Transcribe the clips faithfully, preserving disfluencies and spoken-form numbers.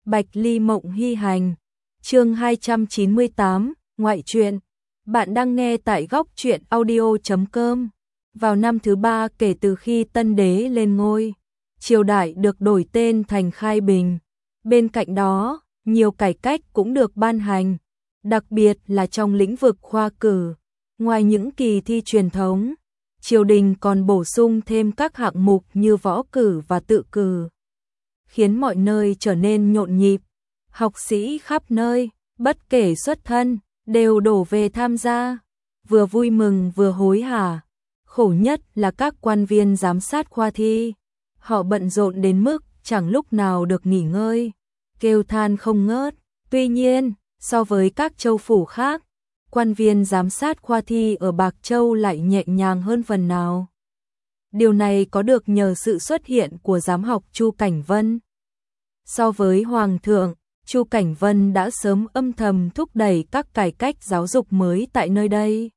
Bạch Ly Mộng Hy Hành. Chương hai trăm chín mươi tám, ngoại truyện. Bạn đang nghe tại góc truyện audio chấm com. Vào năm thứ ba kể từ khi Tân Đế lên ngôi, triều đại được đổi tên thành Khai Bình. Bên cạnh đó, nhiều cải cách cũng được ban hành, đặc biệt là trong lĩnh vực khoa cử. Ngoài những kỳ thi truyền thống, triều đình còn bổ sung thêm các hạng mục như võ cử và tự cử, khiến mọi nơi trở nên nhộn nhịp. Học sĩ khắp nơi, bất kể xuất thân, đều đổ về tham gia, vừa vui mừng vừa hối hả. Khổ nhất là các quan viên giám sát khoa thi, họ bận rộn đến mức chẳng lúc nào được nghỉ ngơi, kêu than không ngớt. Tuy nhiên, so với các châu phủ khác, quan viên giám sát khoa thi ở Bạc Châu lại nhẹ nhàng hơn phần nào. Điều này có được nhờ sự xuất hiện của giám học Chu Cảnh Vân. So với Hoàng thượng, Chu Cảnh Vân đã sớm âm thầm thúc đẩy các cải cách giáo dục mới tại nơi đây.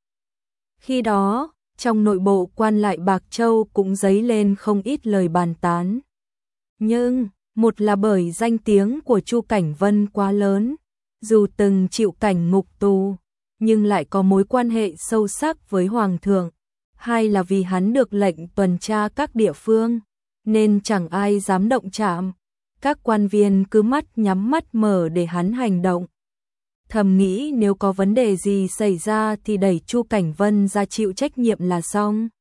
Khi đó, trong nội bộ quan lại Bạc Châu cũng dấy lên không ít lời bàn tán. Nhưng, một là bởi danh tiếng của Chu Cảnh Vân quá lớn, dù từng chịu cảnh ngục tù, nhưng lại có mối quan hệ sâu sắc với Hoàng thượng. Hai là vì hắn được lệnh tuần tra các địa phương, nên chẳng ai dám động chạm. Các quan viên cứ mắt nhắm mắt mở để hắn hành động. Thầm nghĩ nếu có vấn đề gì xảy ra thì đẩy Chu Cảnh Vân ra chịu trách nhiệm là xong.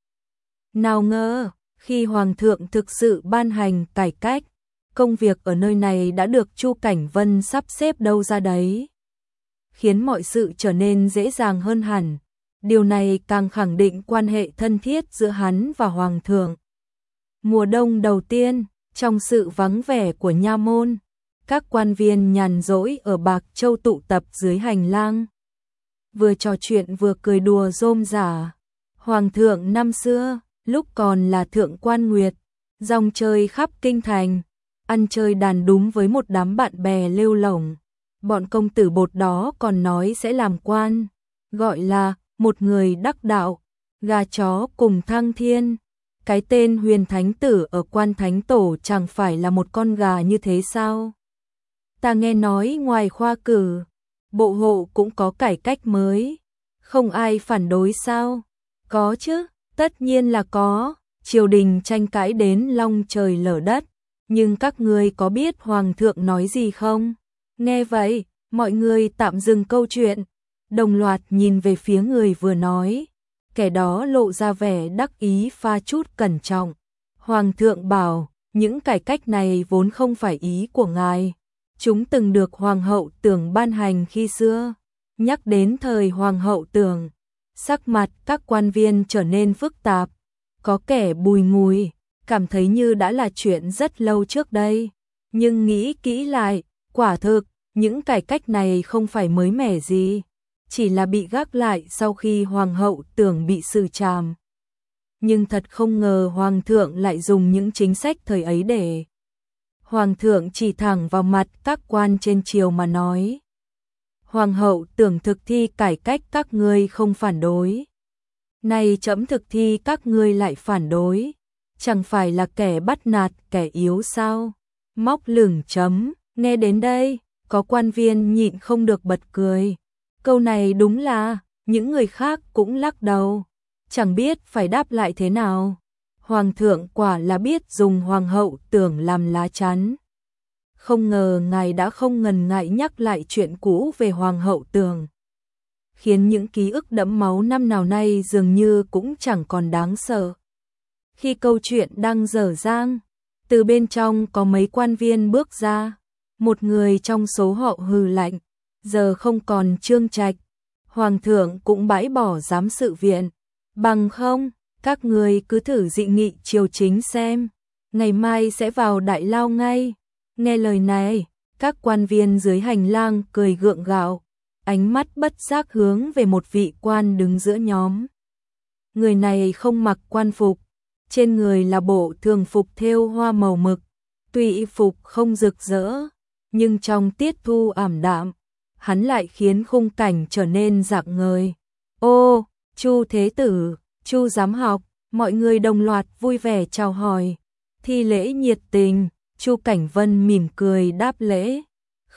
Nào ngờ, khi Hoàng thượng thực sự ban hành cải cách, công việc ở nơi này đã được Chu Cảnh Vân sắp xếp đâu ra đấy, khiến mọi sự trở nên dễ dàng hơn hẳn. Điều này càng khẳng định quan hệ thân thiết giữa hắn và Hoàng thượng. Mùa đông đầu tiên, trong sự vắng vẻ của nha môn, các quan viên nhàn rỗi ở Bạc Châu tụ tập dưới hành lang, vừa trò chuyện vừa cười đùa rôm rả. Hoàng thượng năm xưa, lúc còn là thượng quan Nguyệt, rong chơi khắp kinh thành, ăn chơi đàn đúng với một đám bạn bè lêu lổng. Bọn công tử bột đó còn nói sẽ làm quan, gọi là một người đắc đạo, gà chó cùng thăng thiên. Cái tên Huyền Thánh Tử ở Quan Thánh Tổ chẳng phải là một con gà như thế sao? Ta nghe nói ngoài khoa cử, bộ hộ cũng có cải cách mới, không ai phản đối sao? Có chứ, tất nhiên là có. Triều đình tranh cãi đến long trời lở đất, nhưng các ngươi có biết Hoàng thượng nói gì không? Nghe vậy, mọi người tạm dừng câu chuyện, đồng loạt nhìn về phía người vừa nói. Kẻ đó lộ ra vẻ đắc ý pha chút cẩn trọng. Hoàng thượng bảo, những cải cách này vốn không phải ý của ngài. Chúng từng được Hoàng hậu Tưởng ban hành khi xưa. Nhắc đến thời Hoàng hậu Tưởng, sắc mặt các quan viên trở nên phức tạp. Có kẻ bùi ngùi, cảm thấy như đã là chuyện rất lâu trước đây. Nhưng nghĩ kỹ lại, quả thực, những cải cách này không phải mới mẻ gì, chỉ là bị gác lại sau khi Hoàng hậu Tưởng bị xử trảm. Nhưng thật không ngờ Hoàng thượng lại dùng những chính sách thời ấy để. Hoàng thượng chỉ thẳng vào mặt các quan trên triều mà nói. Hoàng hậu Tưởng thực thi cải cách các ngươi không phản đối. Nay trẫm thực thi các ngươi lại phản đối. Chẳng phải là kẻ bắt nạt kẻ yếu sao? Móc lửng chấm, nghe đến đây, có quan viên nhịn không được bật cười. Câu này đúng là, những người khác cũng lắc đầu, chẳng biết phải đáp lại thế nào. Hoàng thượng quả là biết dùng Hoàng hậu Tưởng làm lá chắn. Không ngờ ngài đã không ngần ngại nhắc lại chuyện cũ về Hoàng hậu Tưởng, khiến những ký ức đẫm máu năm nào nay dường như cũng chẳng còn đáng sợ. Khi câu chuyện đang dở dang, từ bên trong có mấy quan viên bước ra, một người trong số họ hừ lạnh. Giờ không còn Trương Trạch, Hoàng thượng cũng bãi bỏ giám sự viện. Bằng không, các người cứ thử dị nghị triều chính xem, ngày mai sẽ vào đại lao ngay. Nghe lời này, các quan viên dưới hành lang cười gượng gạo, ánh mắt bất giác hướng về một vị quan đứng giữa nhóm. Người này không mặc quan phục, trên người là bộ thường phục thêu hoa màu mực, tuy y phục không rực rỡ, nhưng trong tiết thu ảm đạm, hắn lại khiến khung cảnh trở nên rạng ngời. Ô, Chu Thế Tử, Chu Giám học, mọi người đồng loạt vui vẻ chào hỏi, thi lễ nhiệt tình. Chu Cảnh Vân mỉm cười đáp lễ,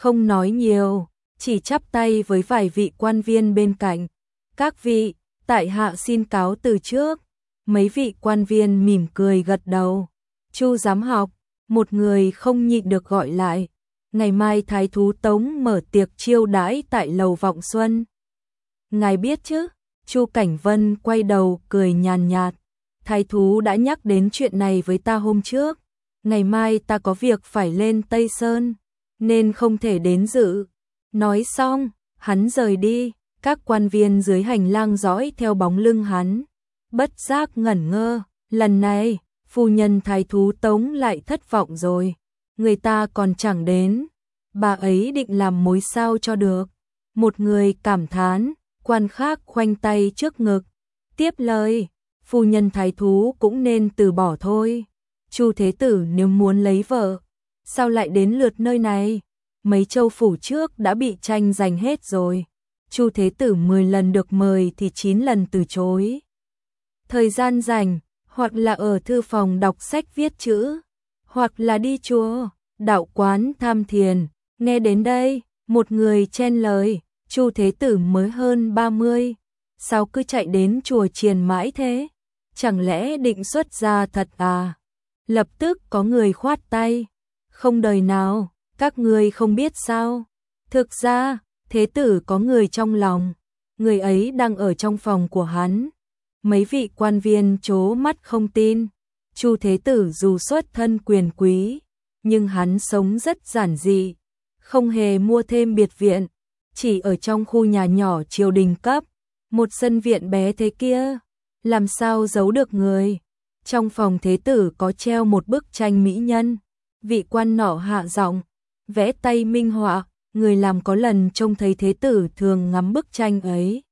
không nói nhiều, chỉ chắp tay với vài vị quan viên bên cạnh. Các vị, tại hạ xin cáo từ trước. Mấy vị quan viên mỉm cười gật đầu. Chu giám học, một người không nhịn được gọi lại. Ngày mai Thái thú Tống mở tiệc chiêu đãi tại lầu Vọng Xuân. Ngài biết chứ? Chu Cảnh Vân quay đầu cười nhàn nhạt. Thái thú đã nhắc đến chuyện này với ta hôm trước. Ngày mai ta có việc phải lên Tây Sơn, nên không thể đến dự. Nói xong, hắn rời đi. Các quan viên dưới hành lang dõi theo bóng lưng hắn, bất giác ngẩn ngơ. Lần này, phu nhân Thái thú Tống lại thất vọng rồi. Người ta còn chẳng đến. Bà ấy định làm mối sao cho được. Một người cảm thán, quan khác khoanh tay trước ngực. Tiếp lời, phu nhân Thái thú cũng nên từ bỏ thôi. Chu thế tử nếu muốn lấy vợ, sao lại đến lượt nơi này? Mấy châu phủ trước đã bị tranh giành hết rồi. Chu thế tử mười lần được mời thì chín lần từ chối. Thời gian rảnh, hoặc là ở thư phòng đọc sách viết chữ, hoặc là đi chùa, đạo quán tham thiền. Nghe đến đây, một người chen lời, Chu thế tử mới hơn ba mươi, sao cứ chạy đến chùa chiền mãi thế? Chẳng lẽ định xuất gia thật à? Lập tức có người khoát tay, không đời nào, các ngươi không biết sao? Thực ra, thế tử có người trong lòng, người ấy đang ở trong phòng của hắn. Mấy vị quan viên trố mắt không tin. Chu thế tử dù xuất thân quyền quý, nhưng hắn sống rất giản dị, không hề mua thêm biệt viện, chỉ ở trong khu nhà nhỏ triều đình cấp, một sân viện bé thế kia, làm sao giấu được người. Trong phòng thế tử có treo một bức tranh mỹ nhân, vị quan nọ hạ giọng, vẽ tay minh họa, người làm có lần trông thấy thế tử thường ngắm bức tranh ấy,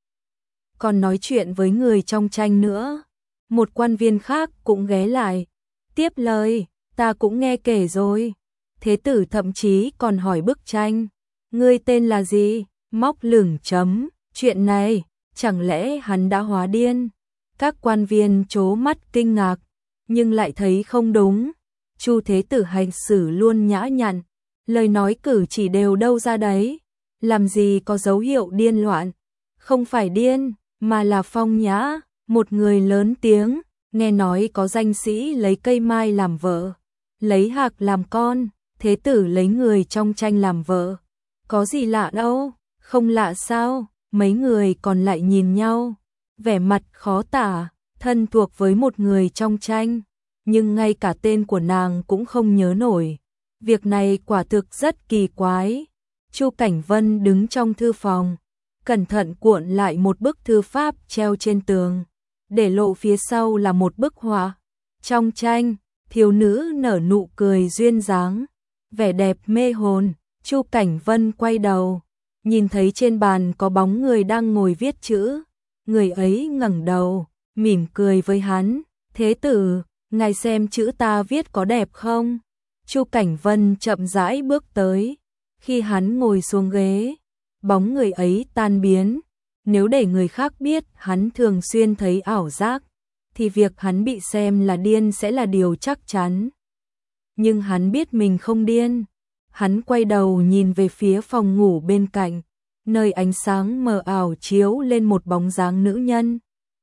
còn nói chuyện với người trong tranh nữa. Một quan viên khác cũng ghé lại, tiếp lời, ta cũng nghe kể rồi. Thế tử thậm chí còn hỏi bức tranh, ngươi tên là gì? Móc lửng chấm, chuyện này, chẳng lẽ hắn đã hóa điên? Các quan viên trố mắt kinh ngạc, nhưng lại thấy không đúng. Chu thế tử hành xử luôn nhã nhặn, lời nói cử chỉ đều đâu ra đấy, làm gì có dấu hiệu điên loạn. Không phải điên, mà là phong nhã. Một người lớn tiếng, nghe nói có danh sĩ lấy cây mai làm vợ, lấy hạc làm con, thế tử lấy người trong tranh làm vợ. Có gì lạ đâu? Không lạ sao? Mấy người còn lại nhìn nhau, vẻ mặt khó tả, thân thuộc với một người trong tranh, nhưng ngay cả tên của nàng cũng không nhớ nổi. Việc này quả thực rất kỳ quái. Chu Cảnh Vân đứng trong thư phòng, cẩn thận cuộn lại một bức thư pháp treo trên tường, để lộ phía sau là một bức họa. Trong tranh, thiếu nữ nở nụ cười duyên dáng, vẻ đẹp mê hồn. Chu Cảnh Vân quay đầu, nhìn thấy trên bàn có bóng người đang ngồi viết chữ. Người ấy ngẩng đầu, mỉm cười với hắn, thế tử, ngài xem chữ ta viết có đẹp không? Chu Cảnh Vân chậm rãi bước tới, khi hắn ngồi xuống ghế, bóng người ấy tan biến. Nếu để người khác biết hắn thường xuyên thấy ảo giác, thì việc hắn bị xem là điên sẽ là điều chắc chắn. Nhưng hắn biết mình không điên. Hắn quay đầu nhìn về phía phòng ngủ bên cạnh, nơi ánh sáng mờ ảo chiếu lên một bóng dáng nữ nhân,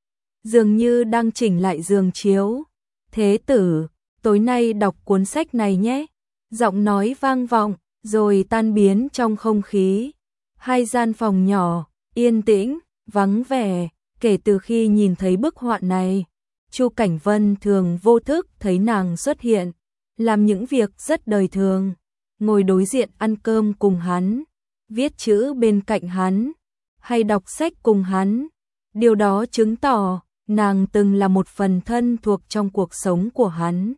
dường như đang chỉnh lại giường chiếu. Thế tử, tối nay đọc cuốn sách này nhé. Giọng nói vang vọng, rồi tan biến trong không khí. Hai gian phòng nhỏ, yên tĩnh, vắng vẻ. Kể từ khi nhìn thấy bức họa này, Chu Cảnh Vân thường vô thức thấy nàng xuất hiện, làm những việc rất đời thường, ngồi đối diện ăn cơm cùng hắn, viết chữ bên cạnh hắn, hay đọc sách cùng hắn. Điều đó chứng tỏ nàng từng là một phần thân thuộc trong cuộc sống của hắn.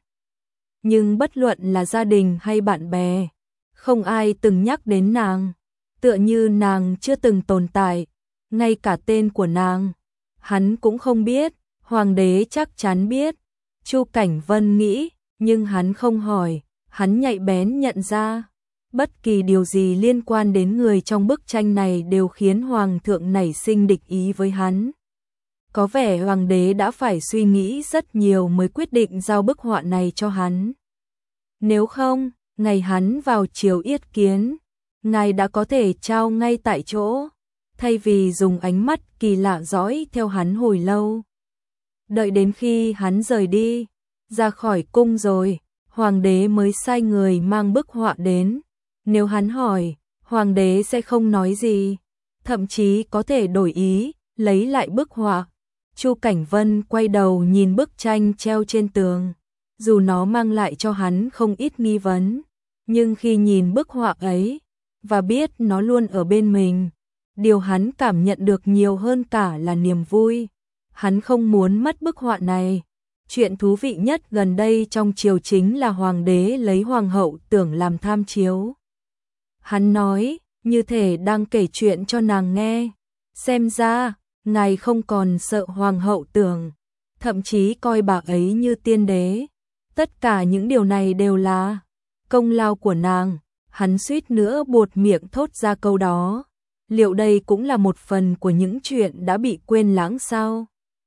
Nhưng bất luận là gia đình hay bạn bè, không ai từng nhắc đến nàng, tựa như nàng chưa từng tồn tại. Ngay cả tên của nàng, hắn cũng không biết. Hoàng đế chắc chắn biết, Chu Cảnh Vân nghĩ, nhưng hắn không hỏi. Hắn nhạy bén nhận ra, bất kỳ điều gì liên quan đến người trong bức tranh này đều khiến hoàng thượng nảy sinh địch ý với hắn. Có vẻ hoàng đế đã phải suy nghĩ rất nhiều mới quyết định giao bức họa này cho hắn. Nếu không, ngày hắn vào triều yết kiến, ngài đã có thể trao ngay tại chỗ, thay vì dùng ánh mắt kỳ lạ dõi theo hắn hồi lâu. Đợi đến khi hắn rời đi, ra khỏi cung rồi, hoàng đế mới sai người mang bức họa đến. Nếu hắn hỏi, hoàng đế sẽ không nói gì, thậm chí có thể đổi ý, lấy lại bức họa. Chu Cảnh Vân quay đầu nhìn bức tranh treo trên tường, dù nó mang lại cho hắn không ít nghi vấn, nhưng khi nhìn bức họa ấy và biết nó luôn ở bên mình, điều hắn cảm nhận được nhiều hơn cả là niềm vui. Hắn không muốn mất bức họa này. Chuyện thú vị nhất gần đây trong triều chính là hoàng đế lấy hoàng hậu Tưởng làm tham chiếu. Hắn nói, như thể đang kể chuyện cho nàng nghe. Xem ra, ngài không còn sợ hoàng hậu Tưởng, thậm chí coi bà ấy như tiên đế. Tất cả những điều này đều là công lao của nàng. Hắn suýt nữa buột miệng thốt ra câu đó. Liệu đây cũng là một phần của những chuyện đã bị quên lãng sao?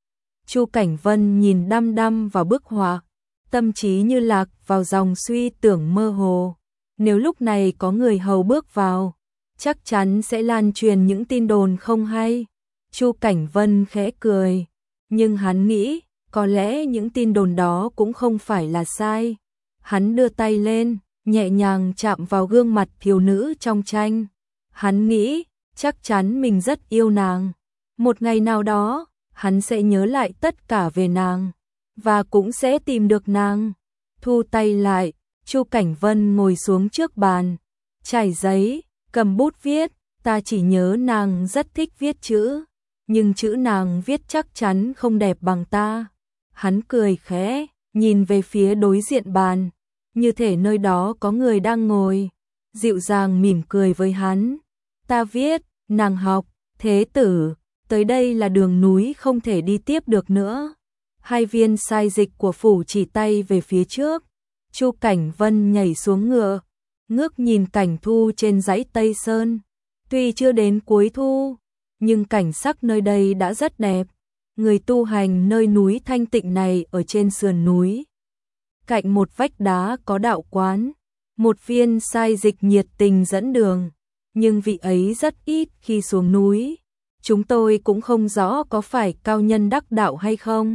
Chu Cảnh Vân nhìn đăm đăm vào bức họa, tâm trí như lạc vào dòng suy tưởng mơ hồ. Nếu lúc này có người hầu bước vào, chắc chắn sẽ lan truyền những tin đồn không hay. Chu Cảnh Vân khẽ cười, nhưng hắn nghĩ, có lẽ những tin đồn đó cũng không phải là sai. Hắn đưa tay lên, nhẹ nhàng chạm vào gương mặt thiếu nữ trong tranh. Hắn nghĩ, chắc chắn mình rất yêu nàng. Một ngày nào đó, hắn sẽ nhớ lại tất cả về nàng, và cũng sẽ tìm được nàng. Thu tay lại, Chu Cảnh Vân ngồi xuống trước bàn, trải giấy, cầm bút viết. Ta chỉ nhớ nàng rất thích viết chữ, nhưng chữ nàng viết chắc chắn không đẹp bằng ta. Hắn cười khẽ, nhìn về phía đối diện bàn, như thể nơi đó có người đang ngồi, dịu dàng mỉm cười với hắn. Ta viết, nàng học, thế tử, tới đây là đường núi không thể đi tiếp được nữa. Hai viên sai dịch của phủ chỉ tay về phía trước. Chu Cảnh Vân nhảy xuống ngựa, ngước nhìn cảnh thu trên dãy Tây Sơn. Tuy chưa đến cuối thu, nhưng cảnh sắc nơi đây đã rất đẹp. Người tu hành nơi núi thanh tịnh này ở trên sườn núi. Cạnh một vách đá có đạo quán, một viên sai dịch nhiệt tình dẫn đường, nhưng vị ấy rất ít khi xuống núi. Chúng tôi cũng không rõ có phải cao nhân đắc đạo hay không.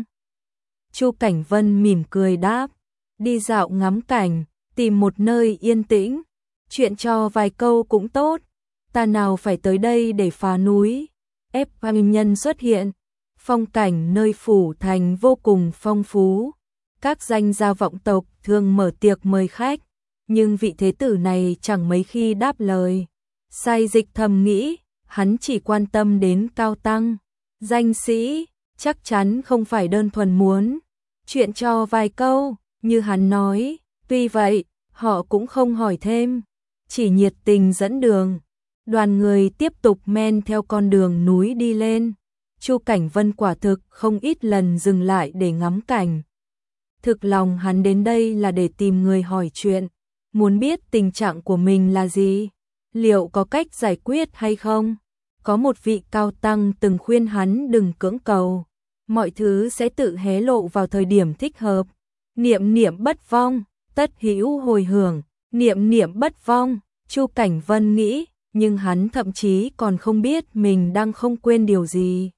Chu Cảnh Vân mỉm cười đáp, đi dạo ngắm cảnh, tìm một nơi yên tĩnh, chuyện cho vài câu cũng tốt. Ta nào phải tới đây để phá núi, ép phàm nhân xuất hiện. Phong cảnh nơi phủ thành vô cùng phong phú. Các danh gia vọng tộc thường mở tiệc mời khách, nhưng vị thế tử này chẳng mấy khi đáp lời. Sai dịch thầm nghĩ, hắn chỉ quan tâm đến cao tăng, danh sĩ, chắc chắn không phải đơn thuần muốn chuyện cho vài câu, như hắn nói. Tuy vậy, họ cũng không hỏi thêm, chỉ nhiệt tình dẫn đường. Đoàn người tiếp tục men theo con đường núi đi lên. Chu Cảnh Vân quả thực không ít lần dừng lại để ngắm cảnh. Thực lòng hắn đến đây là để tìm người hỏi chuyện, muốn biết tình trạng của mình là gì, liệu có cách giải quyết hay không. Có một vị cao tăng từng khuyên hắn đừng cưỡng cầu, mọi thứ sẽ tự hé lộ vào thời điểm thích hợp. Niệm niệm bất vong, tất hữu hồi hưởng, niệm niệm bất vong, Chu Cảnh Vân nghĩ, nhưng hắn thậm chí còn không biết mình đang không quên điều gì.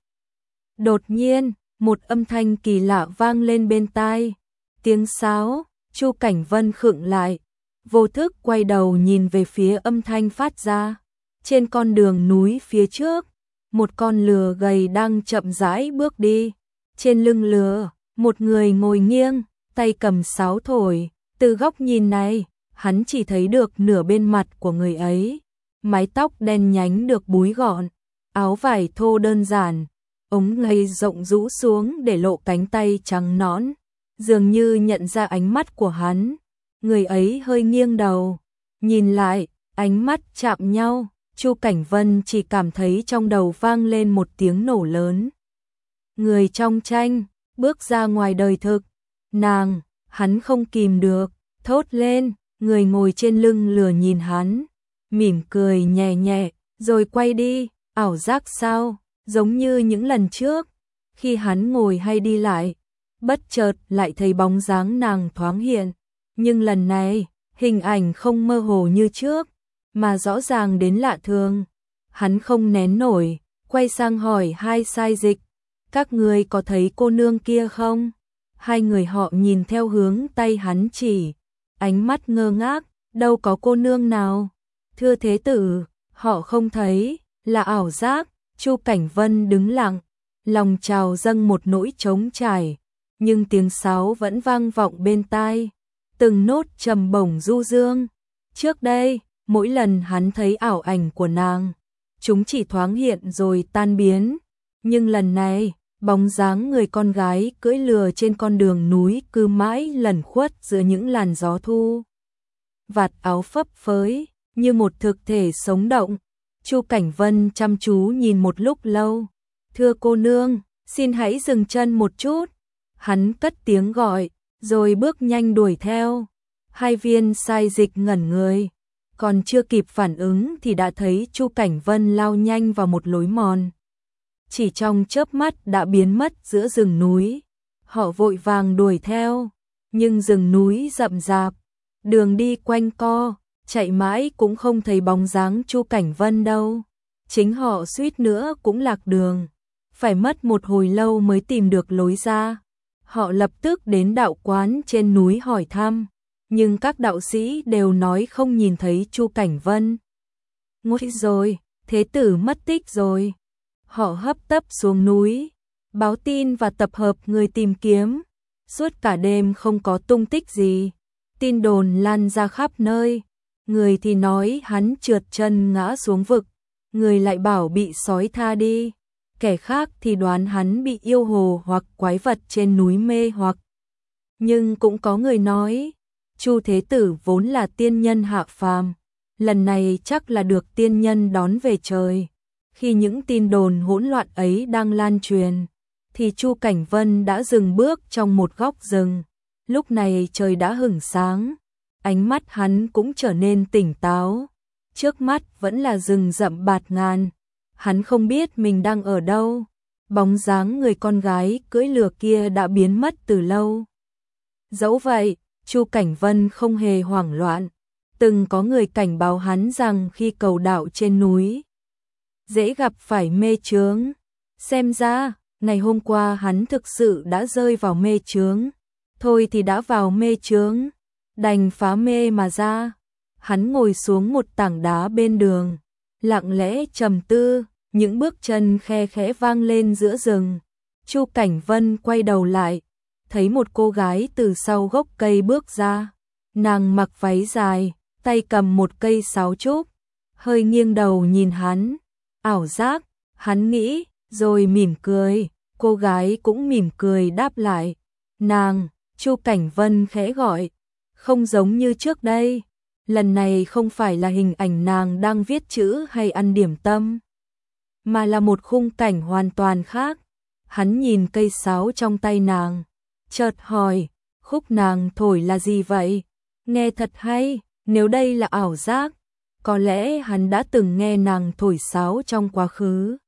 Đột nhiên, một âm thanh kỳ lạ vang lên bên tai. Tiếng sáo. Chu Cảnh Vân khựng lại, vô thức quay đầu nhìn về phía âm thanh phát ra. Trên con đường núi phía trước, một con lừa gầy đang chậm rãi bước đi. Trên lưng lừa, một người ngồi nghiêng, tay cầm sáo thổi. Từ góc nhìn này, hắn chỉ thấy được nửa bên mặt của người ấy. Mái tóc đen nhánh được búi gọn, áo vải thô đơn giản, ống ngay rộng rũ xuống để lộ cánh tay trắng nõn. Dường như nhận ra ánh mắt của hắn, người ấy hơi nghiêng đầu, nhìn lại, ánh mắt chạm nhau. Chu Cảnh Vân chỉ cảm thấy trong đầu vang lên một tiếng nổ lớn. Người trong tranh bước ra ngoài đời thực. Nàng, hắn không kìm được, thốt lên. Người ngồi trên lưng lừa nhìn hắn, mỉm cười nhẹ nhẹ, rồi quay đi. Ảo giác sao? Giống như những lần trước, khi hắn ngồi hay đi lại, bất chợt lại thấy bóng dáng nàng thoáng hiện. Nhưng lần này, hình ảnh không mơ hồ như trước, mà rõ ràng đến lạ thường. Hắn không nén nổi, quay sang hỏi hai sai dịch, các ngươi có thấy cô nương kia không? Hai người họ nhìn theo hướng tay hắn chỉ, ánh mắt ngơ ngác, đâu có cô nương nào. Thưa thế tử, họ không thấy, là ảo giác. Chu Cảnh Vân đứng lặng, lòng trào dâng một nỗi trống trải, nhưng tiếng sáo vẫn vang vọng bên tai, từng nốt trầm bổng du dương. Trước đây, mỗi lần hắn thấy ảo ảnh của nàng, chúng chỉ thoáng hiện rồi tan biến, nhưng lần này, bóng dáng người con gái cưỡi lừa trên con đường núi cứ mãi lẩn khuất giữa những làn gió thu. Vạt áo phấp phới, như một thực thể sống động. Chu Cảnh Vân chăm chú nhìn một lúc lâu. Thưa cô nương, xin hãy dừng chân một chút. Hắn cất tiếng gọi, rồi bước nhanh đuổi theo. Hai viên sai dịch ngẩn người, còn chưa kịp phản ứng thì đã thấy Chu Cảnh Vân lao nhanh vào một lối mòn. Chỉ trong chớp mắt đã biến mất giữa rừng núi. Họ vội vàng đuổi theo, nhưng rừng núi rậm rạp, đường đi quanh co, chạy mãi cũng không thấy bóng dáng Chu Cảnh Vân đâu. Chính họ suýt nữa cũng lạc đường, phải mất một hồi lâu mới tìm được lối ra. Họ lập tức đến đạo quán trên núi hỏi thăm, nhưng các đạo sĩ đều nói không nhìn thấy Chu Cảnh Vân. Ngôi rồi, thế tử mất tích rồi. Họ hấp tấp xuống núi, báo tin và tập hợp người tìm kiếm. Suốt cả đêm không có tung tích gì. Tin đồn lan ra khắp nơi. Người thì nói hắn trượt chân ngã xuống vực, người lại bảo bị sói tha đi. Kẻ khác thì đoán hắn bị yêu hồ hoặc quái vật trên núi mê hoặc. Nhưng cũng có người nói, Chu thế tử vốn là tiên nhân hạ phàm, lần này chắc là được tiên nhân đón về trời. Khi những tin đồn hỗn loạn ấy đang lan truyền, thì Chu Cảnh Vân đã dừng bước trong một góc rừng. Lúc này trời đã hửng sáng, ánh mắt hắn cũng trở nên tỉnh táo. Trước mắt vẫn là rừng rậm bạt ngàn, hắn không biết mình đang ở đâu. Bóng dáng người con gái cưỡi lừa kia đã biến mất từ lâu. Dẫu vậy, Chu Cảnh Vân không hề hoảng loạn. Từng có người cảnh báo hắn rằng khi cầu đạo trên núi, dễ gặp phải mê chướng. Xem ra, ngày hôm qua hắn thực sự đã rơi vào mê chướng. Thôi thì đã vào mê chướng, đành phá mê mà ra. Hắn ngồi xuống một tảng đá bên đường, lặng lẽ trầm tư, những bước chân khe khẽ vang lên giữa rừng. Chu Cảnh Vân quay đầu lại, thấy một cô gái từ sau gốc cây bước ra. Nàng mặc váy dài, tay cầm một cây sáo trúc, hơi nghiêng đầu nhìn hắn. Ảo giác, hắn nghĩ, rồi mỉm cười. Cô gái cũng mỉm cười đáp lại. Nàng, Chu Cảnh Vân khẽ gọi, không giống như trước đây. Lần này không phải là hình ảnh nàng đang viết chữ hay ăn điểm tâm, mà là một khung cảnh hoàn toàn khác. Hắn nhìn cây sáo trong tay nàng, chợt hỏi, khúc nàng thổi là gì vậy? Nghe thật hay, nếu đây là ảo giác, có lẽ hắn đã từng nghe nàng thổi sáo trong quá khứ.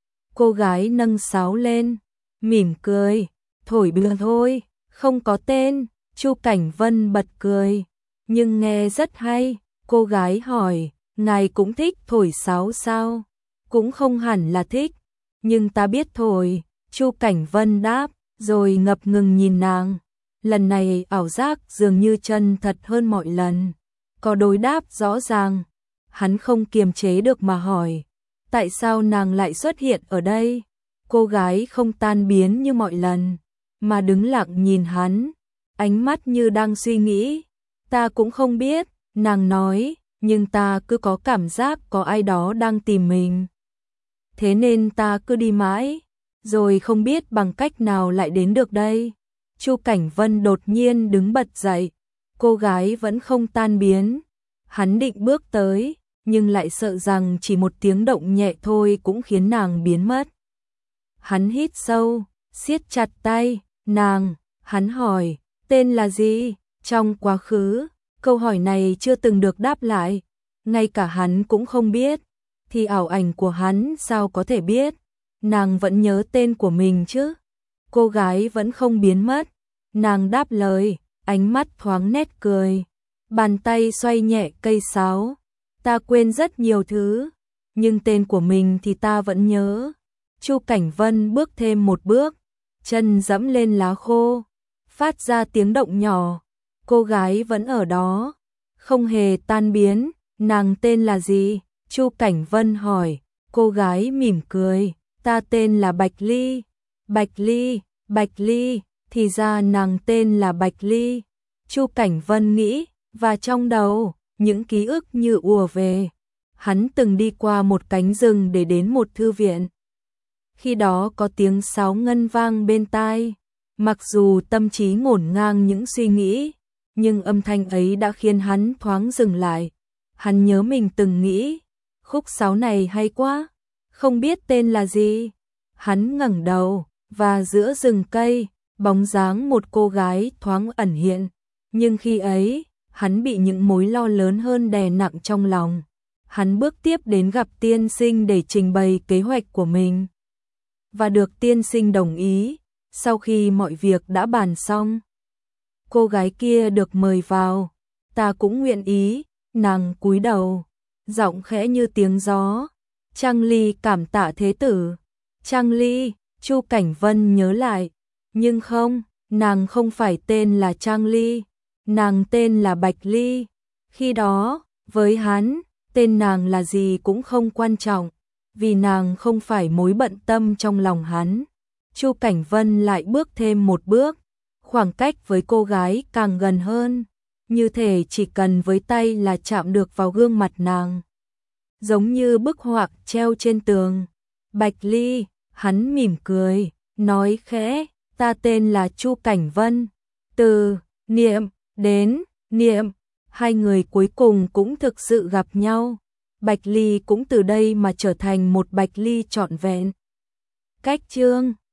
Cô gái nâng sáo lên, mỉm cười, thổi bừa thôi, không có tên. Chu Cảnh Vân bật cười, nhưng nghe rất hay. Cô gái hỏi, ngài cũng thích thổi sáo sao? Cũng không hẳn là thích, nhưng ta biết thổi. Chu Cảnh Vân đáp, rồi ngập ngừng nhìn nàng. Lần này ảo giác dường như chân thật hơn mọi lần. Có đối đáp rõ ràng. Hắn không kiềm chế được mà hỏi, tại sao nàng lại xuất hiện ở đây? Cô gái không tan biến như mọi lần, mà đứng lặng nhìn hắn, ánh mắt như đang suy nghĩ. Ta cũng không biết, nàng nói, nhưng ta cứ có cảm giác có ai đó đang tìm mình. Thế nên ta cứ đi mãi, rồi không biết bằng cách nào lại đến được đây. Chu Cảnh Vân đột nhiên đứng bật dậy, cô gái vẫn không tan biến. Hắn định bước tới, nhưng lại sợ rằng chỉ một tiếng động nhẹ thôi cũng khiến nàng biến mất. Hắn hít sâu, siết chặt tay, nàng, hắn hỏi, tên là gì? Trong quá khứ, câu hỏi này chưa từng được đáp lại, ngay cả hắn cũng không biết, thì ảo ảnh của hắn sao có thể biết? Nàng vẫn nhớ tên của mình chứ? Cô gái vẫn không biến mất, nàng đáp lời, ánh mắt thoáng nét cười, bàn tay xoay nhẹ cây sáo, Ta quên rất nhiều thứ, nhưng tên của mình thì ta vẫn nhớ. Chu Cảnh Vân bước thêm một bước, chân dẫm lên lá khô, phát ra tiếng động nhỏ. Cô gái vẫn ở đó, không hề tan biến. Nàng tên là gì? Chu Cảnh Vân hỏi. Cô gái mỉm cười, ta tên là Bạch Ly. Bạch Ly, Bạch Ly, thì ra nàng tên là Bạch Ly. Chu Cảnh Vân nghĩ, và trong đầu, những ký ức như ùa về. Hắn từng đi qua một cánh rừng để đến một thư viện. Khi đó có tiếng sáo ngân vang bên tai. Mặc dù tâm trí ngổn ngang những suy nghĩ, nhưng âm thanh ấy đã khiến hắn thoáng dừng lại. Hắn nhớ mình từng nghĩ, khúc sáo này hay quá, không biết tên là gì. Hắn ngẩng đầu, và giữa rừng cây, bóng dáng một cô gái thoáng ẩn hiện. Nhưng khi ấy, hắn bị những mối lo lớn hơn đè nặng trong lòng. Hắn bước tiếp đến gặp tiên sinh để trình bày kế hoạch của mình. Và được tiên sinh đồng ý, sau khi mọi việc đã bàn xong. Cô gái kia được mời vào, ta cũng nguyện ý. Nàng cúi đầu, giọng khẽ như tiếng gió. Trang Ly cảm tạ thế tử. Trang Ly, Chu Cảnh Vân nhớ lại. Nhưng không, nàng không phải tên là Trang Ly, nàng tên là Bạch Ly. Khi đó, với hắn, tên nàng là gì cũng không quan trọng, vì nàng không phải mối bận tâm trong lòng hắn. Chu Cảnh Vân lại bước thêm một bước, khoảng cách với cô gái càng gần hơn, như thể chỉ cần với tay là chạm được vào gương mặt nàng. Giống như bức họa treo trên tường. Bạch Ly, hắn mỉm cười, nói khẽ, ta tên là Chu Cảnh Vân. Từ niệm đến niệm, hai người cuối cùng cũng thực sự gặp nhau. Bạch Ly cũng từ đây mà trở thành một Bạch Ly trọn vẹn. Cách chương